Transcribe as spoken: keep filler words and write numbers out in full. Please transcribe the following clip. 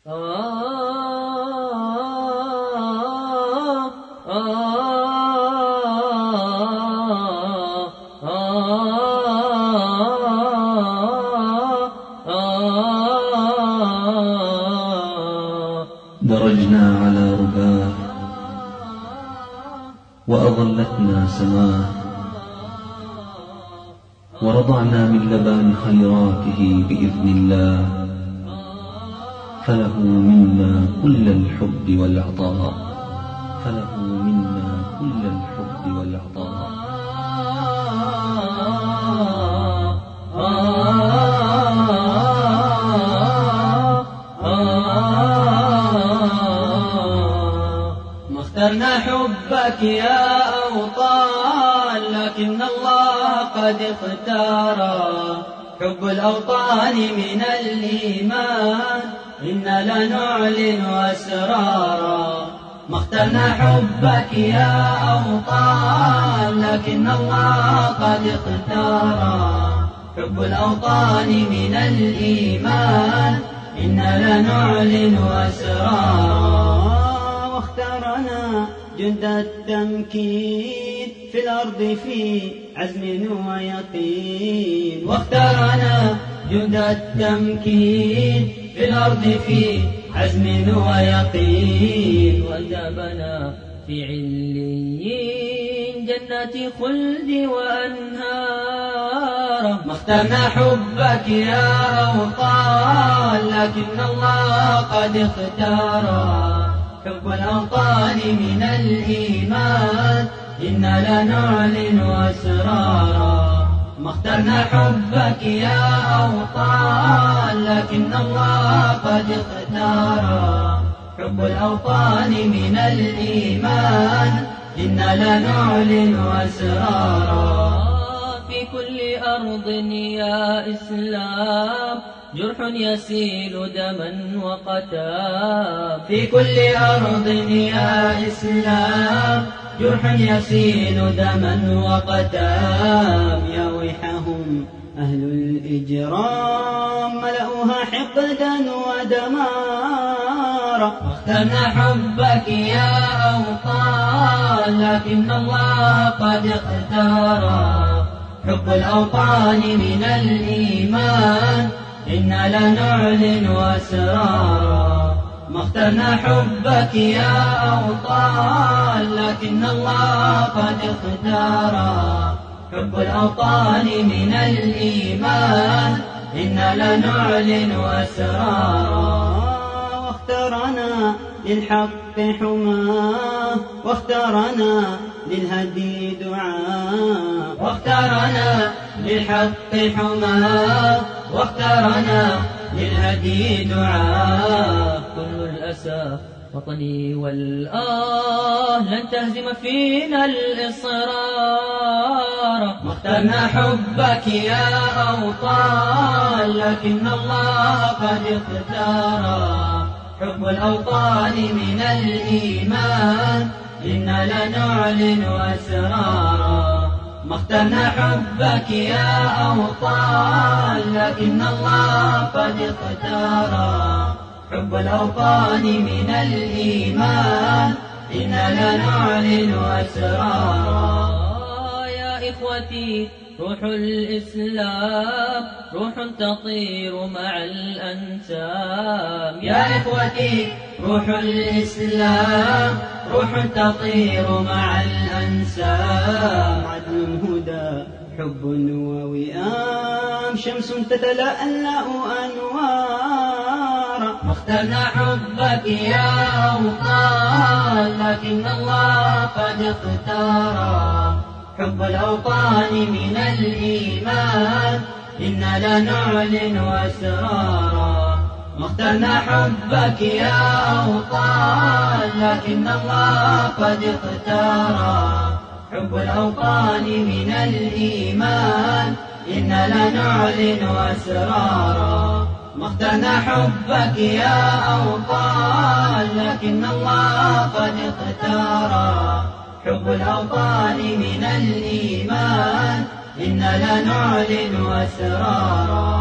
درجنا على رباه وأظلتنا سماه، ورضعنا من لبان خيراته بإذن الله، فله منا كل الحب والعطاء، فله منا كل الحب والعطاء. ما اخترنا حبك يا أوطان، لكن الله قد اختار حب الأوطان من الإيمان، إنا لنعلن أسرارا. ما اخترنا حبك يا أوطان، لكن الله قد اختار حب الأوطان من الإيمان، إنا لنعلن أسرارا. واختارنا جند التمكين في الأرض في عزم ويقين، واختارنا جند التمكين في الأرض في عزم ويقين، وجابنا في عليين جنات خلد وأنهار. ما اخترنا حبك يا أوطان، لكن الله قد اختار حب الأوطان من الإيمان، إنا لنعلن أسرارا. ما اخترنا حبك يا أوطان، لكن الله قد اختار حب الأوطان من الإيمان، إنا لنعلن أسرارا. في كل أرض يا إسلام جرح يسيل دما وقتام، في كل أرض يا إسلام جرح يسيل دما وقتام. يا ويحهم أهل الإجرام ملأوها حقدا ودمارا. واخترنا حبك يا أوطان، لكن الله قد اختار حب الأوطان من الإيمان، إنا لنعلن أسرارا. ما اخترنا حبك يا أوطان، لكن الله قد اختار حب الأوطان من الإيمان، إنا لنعلن أسرارا. واختارنا للحق حماه، واختارنا للهدي دعاء، واختارنا للحق حماه، واختارنا للهدي دعاء. كل الأسى وطني والآه لن تهزم فينا الإصرار. ما اخترنا حبك يا أوطان، لكن الله قد اختار حب الأوطان من الإيمان، إنا لنعلن أسرارا. ما اخترنا حبك يا أوطان، لكن الله قد اختار حب الأوطان من الإيمان، إنا لنعلن أسرارا. يا إخوتي روح الإسلام روح تطير مع الأنسام. يا إخوتي روح الإسلام روح تطير مع الأنسام. عدل هدى حب ووئام، شمس تتلألأ أنوارا. ما اخترنا حبك يا أوطان، لكن الله قد اختار حب الأوطان من الإيمان، إنا لنعلن أسرارا. ما اخترنا حبك يا أوطان، لكن الله قد اختار حب الأوطان من الإيمان، إنا لنعلن أسرارا. ما اخترنا حبك يا أوطان، لكن الله قد اختار حب الأوطان من الإيمان، إنا لنعلن أسرارا.